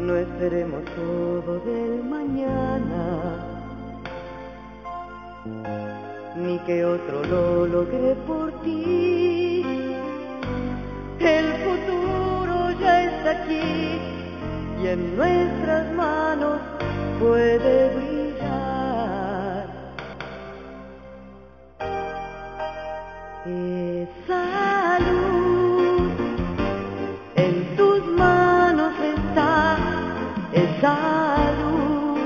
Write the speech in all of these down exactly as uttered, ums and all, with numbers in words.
no esperemos todo del mañana, ni que otro lo logre por ti. El futuro ya está aquí y en nuestras manos puede brillar. Esa luz en tus manos está, esa luz.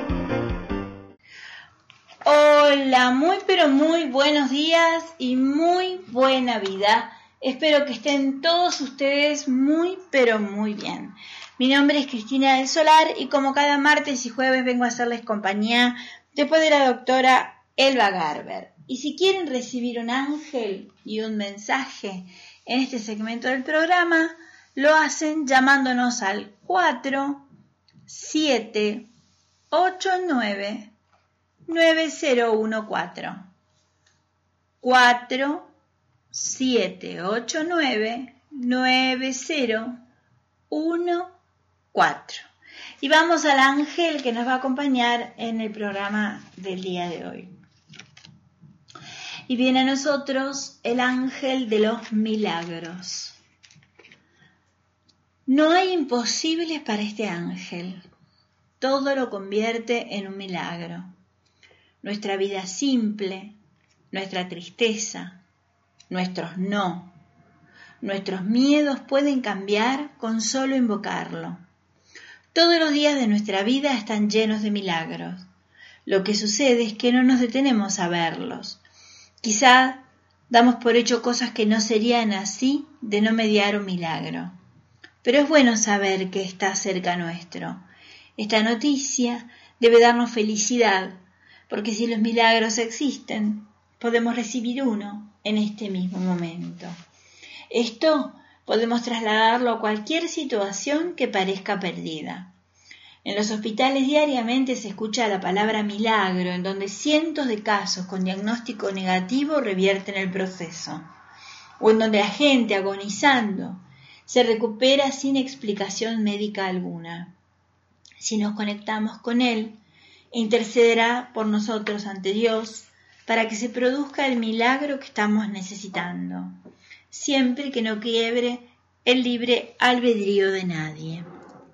Hola, muy pero muy buenos días y muy buena vida. Espero que estén todos ustedes muy pero muy bien. Mi nombre es Cristina del Solar y como cada martes y jueves vengo a hacerles compañía después de la doctora Elba Garber. Y si quieren recibir un ángel y un mensaje en este segmento del programa, lo hacen llamándonos al cuatro siete ocho nueve nueve cero uno cuatro. cuatro siete ocho nueve nueve cero uno cuatro. Y vamos al ángel que nos va a acompañar en el programa del día de hoy. Y viene a nosotros el ángel de los milagros. No hay imposibles para este ángel. Todo lo convierte en un milagro. Nuestra vida simple, nuestra tristeza, nuestros no, nuestros miedos pueden cambiar con solo invocarlo. Todos los días de nuestra vida están llenos de milagros. Lo que sucede es que no nos detenemos a verlos. Quizá damos por hecho cosas que no serían así de no mediar un milagro. Pero es bueno saber que está cerca nuestro. Esta noticia debe darnos felicidad, porque si los milagros existen, podemos recibir uno en este mismo momento. Esto podemos trasladarlo a cualquier situación que parezca perdida. En los hospitales diariamente se escucha la palabra milagro, en donde cientos de casos con diagnóstico negativo revierten el proceso, o en donde la gente agonizando se recupera sin explicación médica alguna. Si nos conectamos con Él, intercederá por nosotros ante Dios para que se produzca el milagro que estamos necesitando, siempre que no quiebre el libre albedrío de nadie.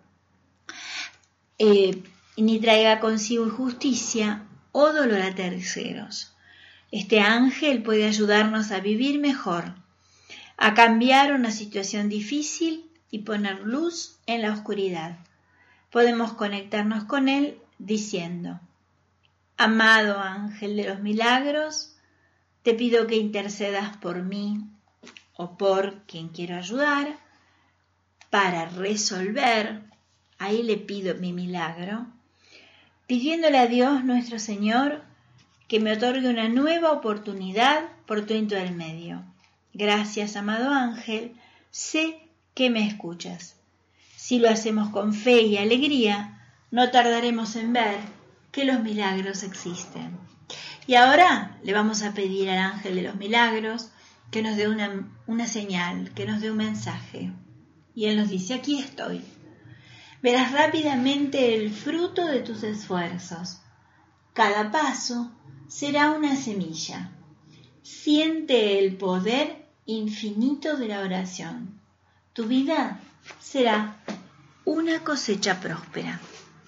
Eh, ni traiga consigo injusticia o dolor a terceros. Este ángel puede ayudarnos a vivir mejor, a cambiar una situación difícil y poner luz en la oscuridad. Podemos conectarnos con él diciendo: amado ángel de los milagros, te pido que intercedas por mí o por quien quiero ayudar para resolver. Ahí le pido mi milagro, pidiéndole a Dios nuestro Señor que me otorgue una nueva oportunidad por tu intermedio. Gracias, amado ángel, sé que me escuchas. Si lo hacemos con fe y alegría, no tardaremos en ver que los milagros existen. Y ahora le vamos a pedir al ángel de los milagros que nos dé una, una señal, que nos dé un mensaje. Y él nos dice: aquí estoy. Verás rápidamente el fruto de tus esfuerzos. Cada paso será una semilla. Siente el poder infinito de la oración. Tu vida será una cosecha próspera.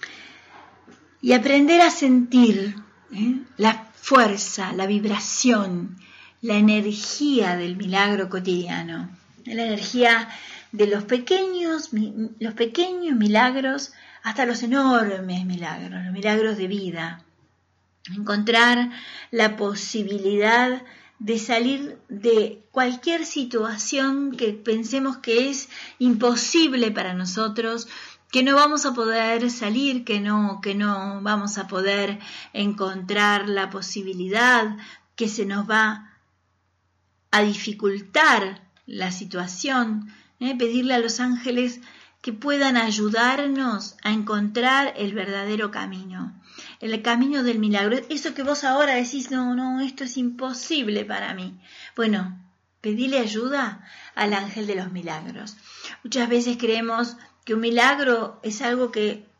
Y aprender a sentir ¿eh? la fuerza, la vibración, la energía del milagro cotidiano, la energía de los pequeños, los pequeños milagros hasta los enormes milagros, los milagros de vida. Encontrar la posibilidad de salir de cualquier situación que pensemos que es imposible para nosotros, que no vamos a poder salir, que no, que no vamos a poder encontrar la posibilidad, que se nos va a dificultar la situación. ¿Eh? Pedirle a los ángeles que puedan ayudarnos a encontrar el verdadero camino, el camino del milagro. Eso que vos ahora decís, no, no, esto es imposible para mí. Bueno, pedile ayuda al ángel de los milagros. Muchas veces creemos que un milagro es algo que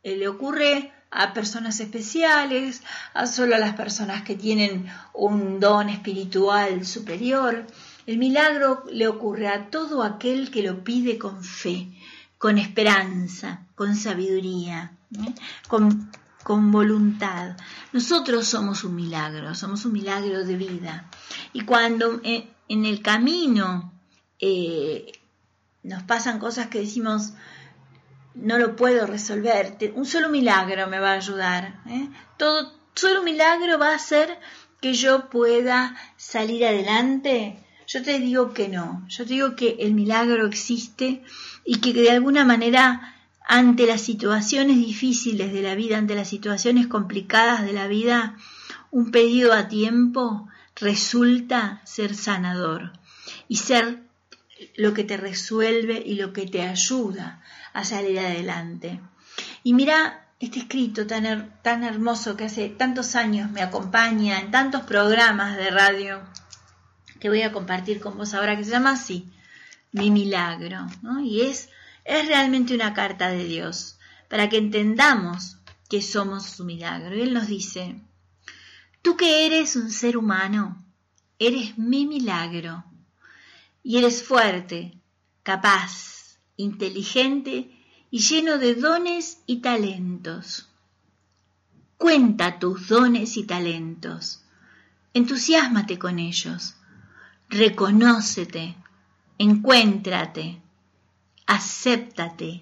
eh, le ocurre a personas especiales, a solo a las personas que tienen un don espiritual superior. El milagro le ocurre a todo aquel que lo pide con fe, con esperanza, con sabiduría, ¿eh? con, con voluntad. Nosotros somos un milagro, somos un milagro de vida. Y cuando eh, en el camino eh, nos pasan cosas que decimos, no lo puedo resolver, un solo milagro me va a ayudar, ¿eh? Todo, solo un milagro va a hacer que yo pueda salir adelante. Yo te digo que no, yo te digo que el milagro existe y que de alguna manera ante las situaciones difíciles de la vida, ante las situaciones complicadas de la vida, un pedido a tiempo resulta ser sanador y ser lo que te resuelve y lo que te ayuda a salir adelante. Y mira este escrito tan, her- tan hermoso que hace tantos años me acompaña en tantos programas de radio que voy a compartir con vos ahora, que se llama así, Mi Milagro, ¿no? Y es, es realmente una carta de Dios para que entendamos que somos su milagro. Y Él nos dice, tú que eres un ser humano, eres mi milagro. Y eres fuerte, capaz, inteligente y lleno de dones y talentos. Cuenta tus dones y talentos. Entusiásmate con ellos. Reconócete, encuéntrate, acéptate,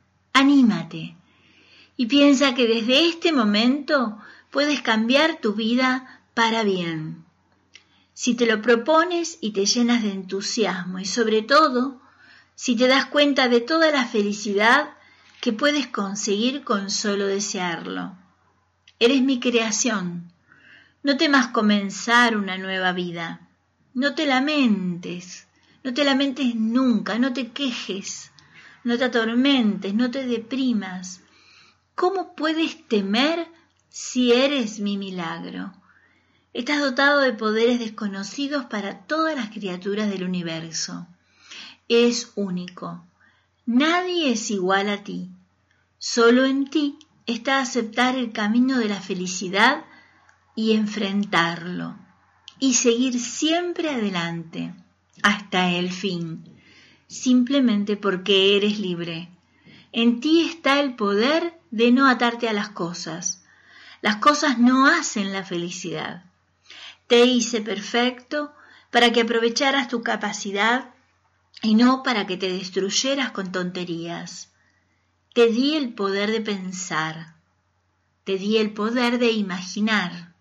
anímate y piensa que desde este momento puedes cambiar tu vida para bien. Si te lo propones y te llenas de entusiasmo y sobre todo, si te das cuenta de toda la felicidad que puedes conseguir con solo desearlo. Eres mi creación. No temas comenzar una nueva vida. No te lamentes. No te lamentes nunca. No te quejes. No te atormentes. No te deprimas. ¿Cómo puedes temer si eres mi milagro? Estás dotado de poderes desconocidos para todas las criaturas del universo. Eres único. Nadie es igual a ti. Solo en ti está aceptar el camino de la felicidad y enfrentarlo. Y seguir siempre adelante, hasta el fin, simplemente porque eres libre. En ti está el poder de no atarte a las cosas. Las cosas no hacen la felicidad. Te hice perfecto para que aprovecharas tu capacidad y no para que te destruyeras con tonterías. Te di el poder de pensar. Te di el poder de imaginar.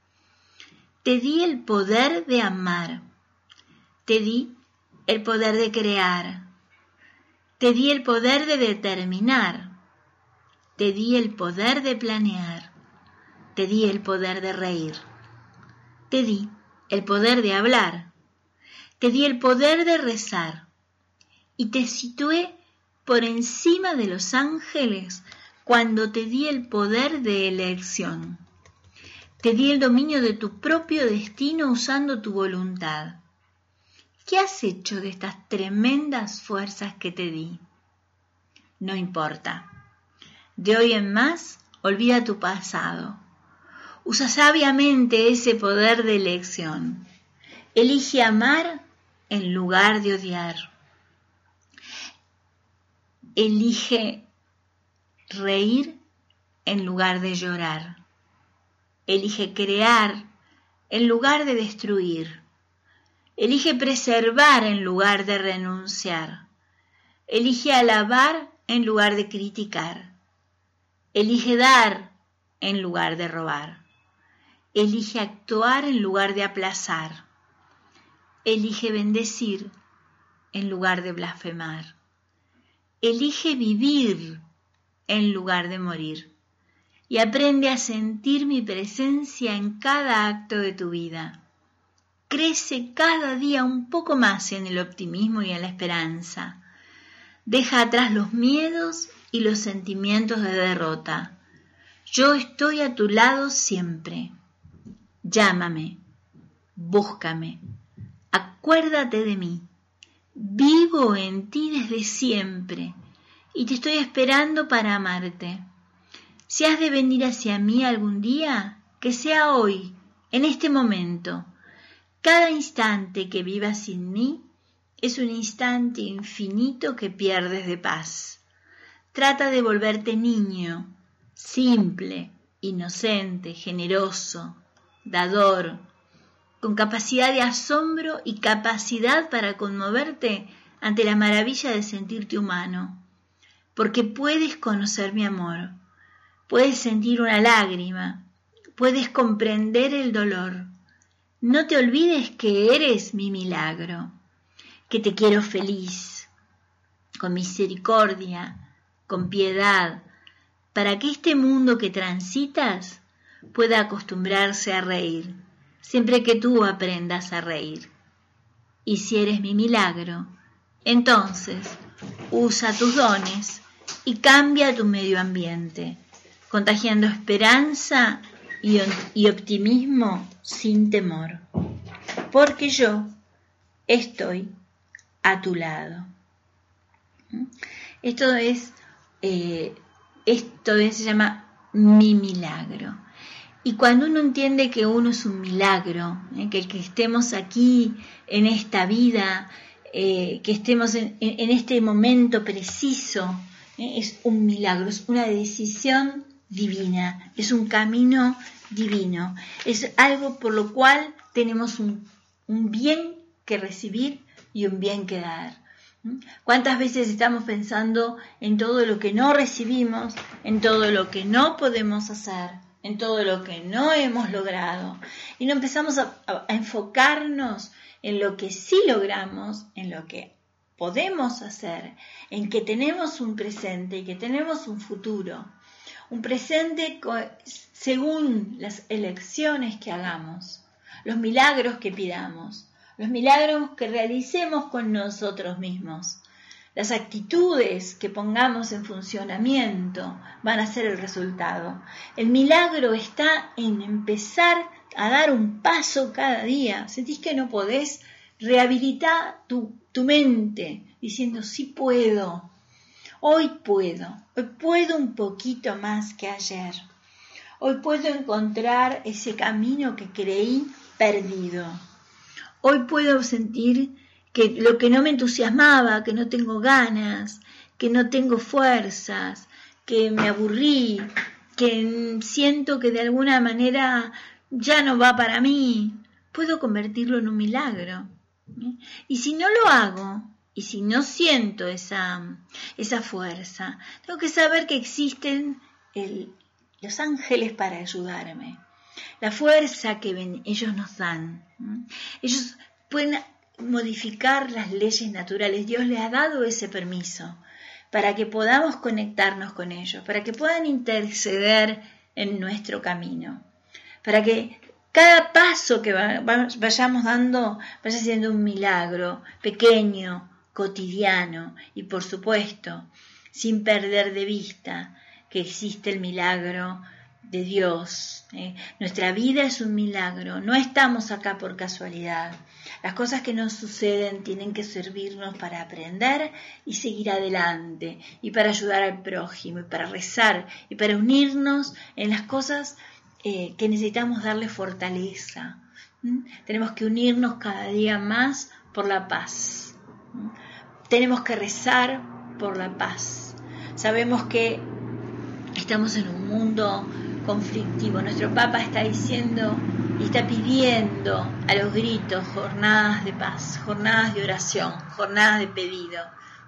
Te di el poder de amar. Te di el poder de crear. Te di el poder de determinar. Te di el poder de planear. Te di el poder de reír. Te di el poder de hablar. Te di el poder de rezar. Y te situé por encima de los ángeles cuando te di el poder de elección. Te di el dominio de tu propio destino usando tu voluntad. ¿Qué has hecho de estas tremendas fuerzas que te di? No importa. De hoy en más, olvida tu pasado. Usa sabiamente ese poder de elección. Elige amar en lugar de odiar. Elige reír en lugar de llorar. Elige crear en lugar de destruir. Elige preservar en lugar de renunciar. Elige alabar en lugar de criticar. Elige dar en lugar de robar. Elige actuar en lugar de aplazar. Elige bendecir en lugar de blasfemar. Elige vivir en lugar de morir. Y aprende a sentir mi presencia en cada acto de tu vida. Crece cada día un poco más en el optimismo y en la esperanza. Deja atrás los miedos y los sentimientos de derrota. Yo estoy a tu lado siempre. Llámame, búscame, acuérdate de mí. Vivo en ti desde siempre y te estoy esperando para amarte. Si has de venir hacia mí algún día, que sea hoy, en este momento. Cada instante que vivas sin mí es un instante infinito que pierdes de paz. Trata de volverte niño, simple, inocente, generoso, dador, con capacidad de asombro y capacidad para conmoverte ante la maravilla de sentirte humano, porque puedes conocer mi amor, puedes sentir una lágrima, puedes comprender el dolor. No te olvides que eres mi milagro, que te quiero feliz, con misericordia, con piedad, para que este mundo que transitas pueda acostumbrarse a reír, siempre que tú aprendas a reír. Y si eres mi milagro, entonces usa tus dones y cambia tu medio ambiente, contagiando esperanza y, y optimismo sin temor, porque yo estoy a tu lado. Esto es, eh, esto es, se llama mi milagro. Y cuando uno entiende que uno es un milagro, eh, que el que estemos aquí en esta vida, eh, que estemos en, en este momento preciso, eh, es un milagro, es una decisión divina, es un camino divino, es algo por lo cual tenemos un, un bien que recibir y un bien que dar. ¿Cuántas veces estamos pensando en todo lo que no recibimos, en todo lo que no podemos hacer, en todo lo que no hemos logrado? Y no empezamos a, a, a enfocarnos en lo que sí logramos, en lo que podemos hacer, en que tenemos un presente y que tenemos un futuro. Un presente según las elecciones que hagamos, los milagros que pidamos, los milagros que realicemos con nosotros mismos. Las actitudes que pongamos en funcionamiento van a ser el resultado. El milagro está en empezar a dar un paso cada día. ¿Sentís que no podés? Rehabilitar tu, tu mente diciendo sí puedo. Hoy puedo, hoy puedo un poquito más que ayer. Hoy puedo encontrar ese camino que creí perdido. Hoy puedo sentir que lo que no me entusiasmaba, que no tengo ganas, que no tengo fuerzas, que me aburrí, que siento que de alguna manera ya no va para mí, puedo convertirlo en un milagro. Y si no lo hago, y si no siento esa, esa fuerza, tengo que saber que existen el, los ángeles para ayudarme. La fuerza que ven, ellos nos dan. Ellos pueden modificar las leyes naturales. Dios les ha dado ese permiso para que podamos conectarnos con ellos, para que puedan interceder en nuestro camino, para que cada paso que vayamos dando vaya siendo un milagro pequeño, cotidiano y, por supuesto, sin perder de vista que existe el milagro de Dios. ¿eh? Nuestra vida es un milagro, no estamos acá por casualidad. Las cosas que nos suceden tienen que servirnos para aprender y seguir adelante, y para ayudar al prójimo, y para rezar, y para unirnos en las cosas eh, que necesitamos darle fortaleza. ¿Mm? Tenemos que unirnos cada día más por la paz. ¿Mm? Tenemos que rezar por la paz. Sabemos que estamos en un mundo conflictivo. Nuestro Papa está diciendo y está pidiendo a los gritos jornadas de paz, jornadas de oración, jornadas de pedido.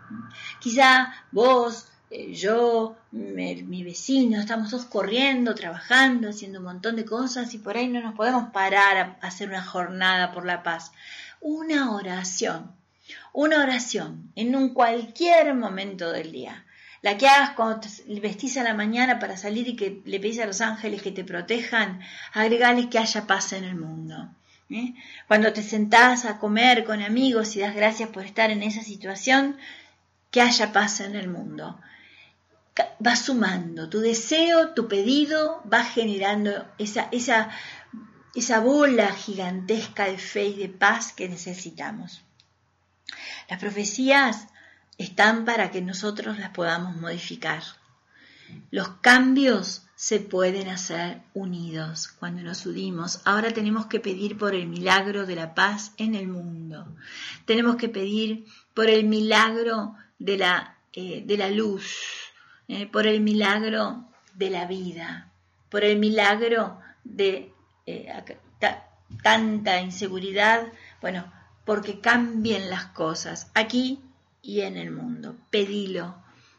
Quizá vos, eh, yo, mi, mi vecino, estamos todos corriendo, trabajando, haciendo un montón de cosas y por ahí no nos podemos parar a hacer una jornada por la paz. Una oración, una oración en un cualquier momento del día. La que hagas cuando te vestís a la mañana para salir y que le pedís a los ángeles que te protejan, agregales que haya paz en el mundo. ¿eh? Cuando te sentás a comer con amigos y das gracias por estar en esa situación, que haya paz en el mundo. Va sumando, tu deseo, tu pedido va generando esa, esa, esa bola gigantesca de fe y de paz que necesitamos. Las profecías están para que nosotros las podamos modificar. Los cambios se pueden hacer unidos cuando nos unimos. Ahora tenemos que pedir por el milagro de la paz en el mundo. Tenemos que pedir por el milagro de la, eh, de la luz, eh, por el milagro de la vida, por el milagro de eh, ta, tanta inseguridad, bueno, porque cambien las cosas aquí y en el mundo. Pedilo.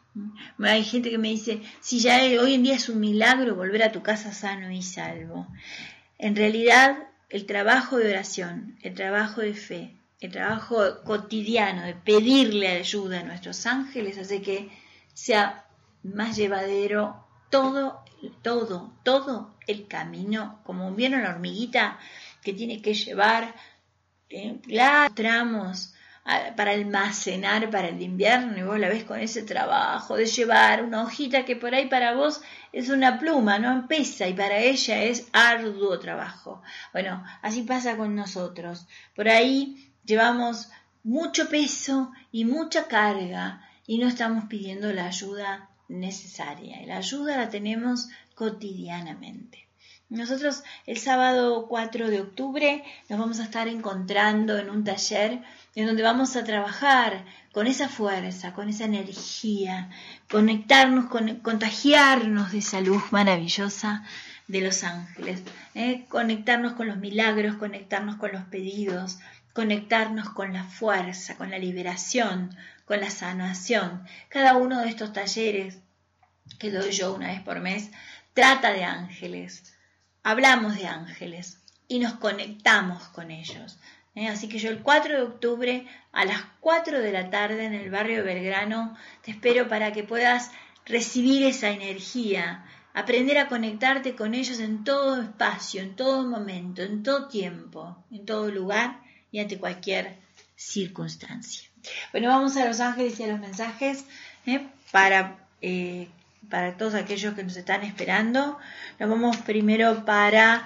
Hay gente que me dice, si ya hoy en día es un milagro volver a tu casa sano y salvo. En realidad, el trabajo de oración, el trabajo de fe, el trabajo cotidiano de pedirle ayuda a nuestros ángeles hace que sea más llevadero todo, todo, todo el camino, como vieron la hormiguita que tiene que llevar eh, los tramos para almacenar para el invierno, y vos la ves con ese trabajo de llevar una hojita que por ahí para vos es una pluma, no pesa, y para ella es arduo trabajo. Bueno, así pasa con nosotros. Por ahí llevamos mucho peso y mucha carga y no estamos pidiendo la ayuda necesaria. Y la ayuda la tenemos cotidianamente. Nosotros el sábado cuatro de octubre nos vamos a estar encontrando en un taller en donde vamos a trabajar con esa fuerza, con esa energía, conectarnos, con, contagiarnos de esa luz maravillosa de los ángeles, ¿eh? Conectarnos con los milagros, conectarnos con los pedidos, conectarnos con la fuerza, con la liberación, con la sanación. Cada uno de estos talleres que doy yo una vez por mes trata de ángeles. Hablamos de ángeles y nos conectamos con ellos. ¿Eh? Así que yo el cuatro de octubre a las cuatro de la tarde en el barrio de Belgrano te espero para que puedas recibir esa energía, aprender a conectarte con ellos en todo espacio, en todo momento, en todo tiempo, en todo lugar y ante cualquier circunstancia. Bueno, vamos a los ángeles y a los mensajes ¿eh? para... Eh, para todos aquellos que nos están esperando. Nos vamos primero para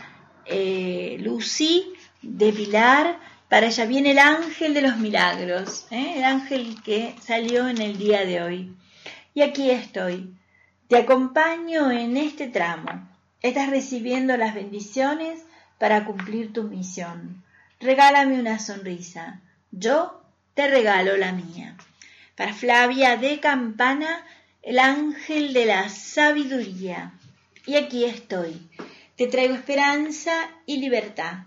eh, Lucy de Pilar. Para ella viene el ángel de los milagros, ¿eh? El ángel que salió en el día de hoy. Y aquí estoy. Te acompaño en este tramo. Estás recibiendo las bendiciones para cumplir tu misión. Regálame una sonrisa. Yo te regalo la mía. Para Flavia de Campana, el ángel de la sabiduría. Y aquí estoy. Te traigo esperanza y libertad.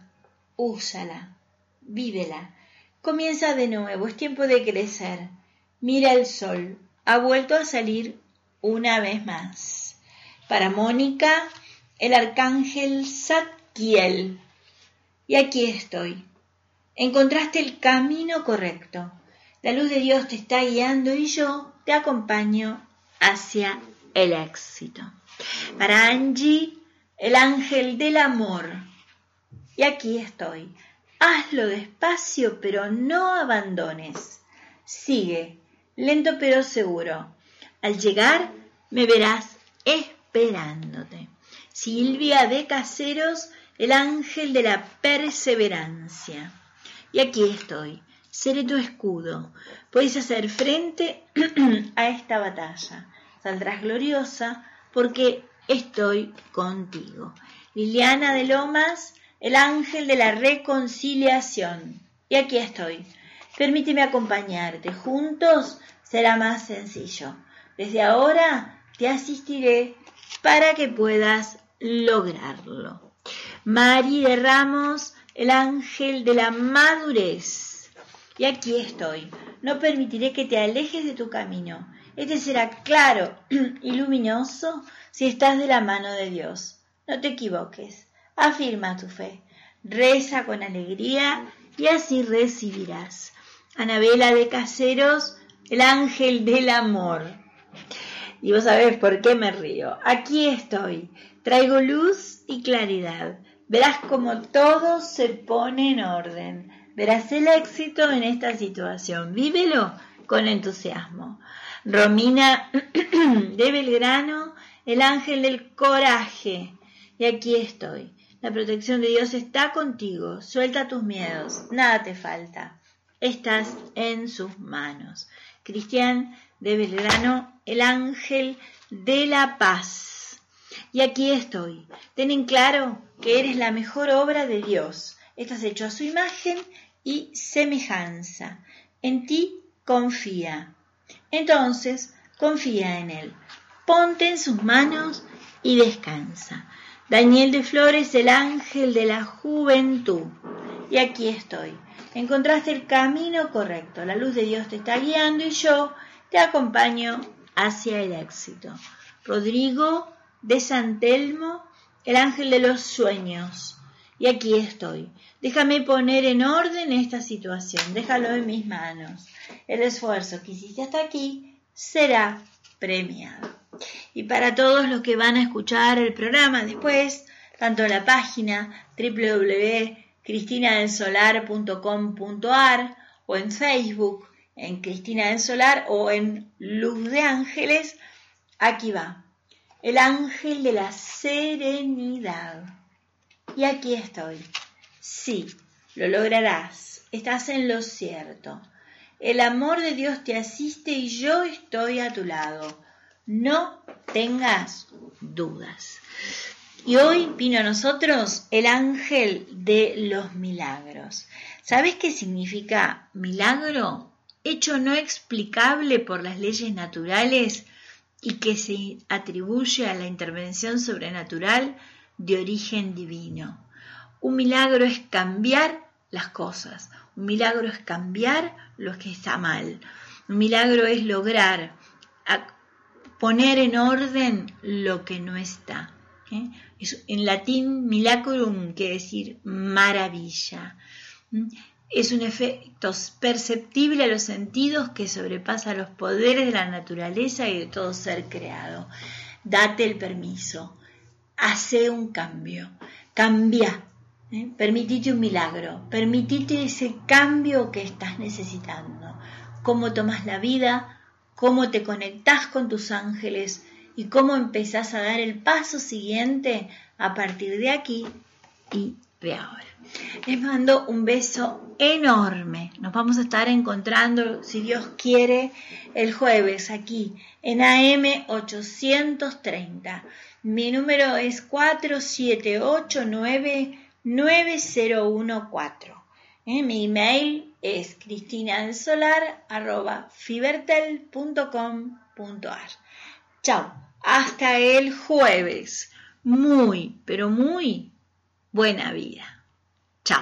Úsala. Vívela. Comienza de nuevo. Es tiempo de crecer. Mira el sol. Ha vuelto a salir una vez más. Para Mónica, el arcángel Zadkiel. Y aquí estoy. Encontraste el camino correcto. La luz de Dios te está guiando y yo te acompaño hacia el éxito. Para Angie, el ángel del amor. Y aquí estoy. Hazlo despacio, pero no abandones. Sigue, lento pero seguro. Al llegar, me verás esperándote. Silvia de Caseros, el ángel de la perseverancia. Y aquí estoy. Seré tu escudo. Puedes hacer frente a esta batalla. Saldrás gloriosa porque estoy contigo. Liliana de Lomas, el ángel de la reconciliación. Y aquí estoy. Permíteme acompañarte. Juntos será más sencillo. Desde ahora te asistiré para que puedas lograrlo. Mari de Ramos, el ángel de la madurez. Y aquí estoy. No permitiré que te alejes de tu camino. Este será claro y luminoso si estás de la mano de Dios. No te equivoques. Afirma tu fe. Reza con alegría y así recibirás. Anabela de Caseros, el ángel del amor. Y vos sabés por qué me río. Aquí estoy. Traigo luz y claridad. Verás cómo todo se pone en orden. Verás el éxito en esta situación. Vívelo con entusiasmo. Romina de Belgrano, el ángel del coraje. Y aquí estoy. La protección de Dios está contigo. Suelta tus miedos. Nada te falta. Estás en sus manos. Cristian de Belgrano, el ángel de la paz. y aquí estoy. Ten en claro que eres la mejor obra de Dios. Estás hecho a su imagen y semejanza. En ti confía. Entonces, confía en Él. Ponte en sus manos y descansa. Daniel de Flores, el ángel de la juventud. Y aquí estoy. Encontraste el camino correcto. La luz de Dios te está guiando y yo te acompaño hacia el éxito. Rodrigo de San Telmo, el ángel de los sueños. Y aquí estoy. Déjame poner en orden esta situación. Déjalo en mis manos. El esfuerzo que hiciste hasta aquí será premiado. Y para todos los que van a escuchar el programa después, tanto en la página doble u doble u doble u punto cristina del solar punto com punto a r o en Facebook, en Cristina del Solar o en Luz de Ángeles, aquí va. El ángel de la serenidad. Y aquí estoy. Sí, lo lograrás. Estás en lo cierto. El amor de Dios te asiste y yo estoy a tu lado. No tengas dudas. Y hoy vino a nosotros el ángel de los milagros. ¿Sabes qué significa milagro? Hecho no explicable por las leyes naturales y que se atribuye a la intervención sobrenatural de origen divino. Un milagro es cambiar las cosas. Un milagro es cambiar lo que está mal. Un milagro es lograr poner en orden lo que no está. ¿Eh? Es, en latín, milagrum quiere decir maravilla. ¿Mm? Es un efecto perceptible a los sentidos que sobrepasa los poderes de la naturaleza y de todo ser creado. Date el permiso, hace un cambio, cambia, ¿eh? Permitite un milagro, permitite ese cambio que estás necesitando. Cómo tomas la vida, cómo te conectás con tus ángeles y cómo empezás a dar el paso siguiente a partir de aquí y de ahora. Les mando un beso enorme. Nos vamos a estar encontrando, si Dios quiere, el jueves aquí en A M ochocientos treinta. Mi número es cuatro siete ocho nueve nueve cero uno cuatro. ¿Eh? Mi email es cristinadelsolar arroba fibertel punto com punto a r. Chao. Hasta el jueves. Muy, pero muy buena vida. Chao.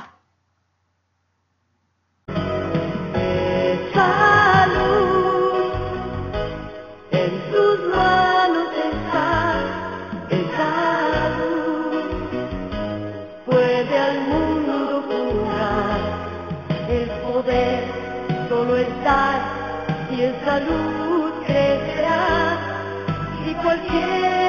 Esa luz en tus manos está, esa luz puede al mundo curar. El poder solo está y esa luz crecerá. Y cualquier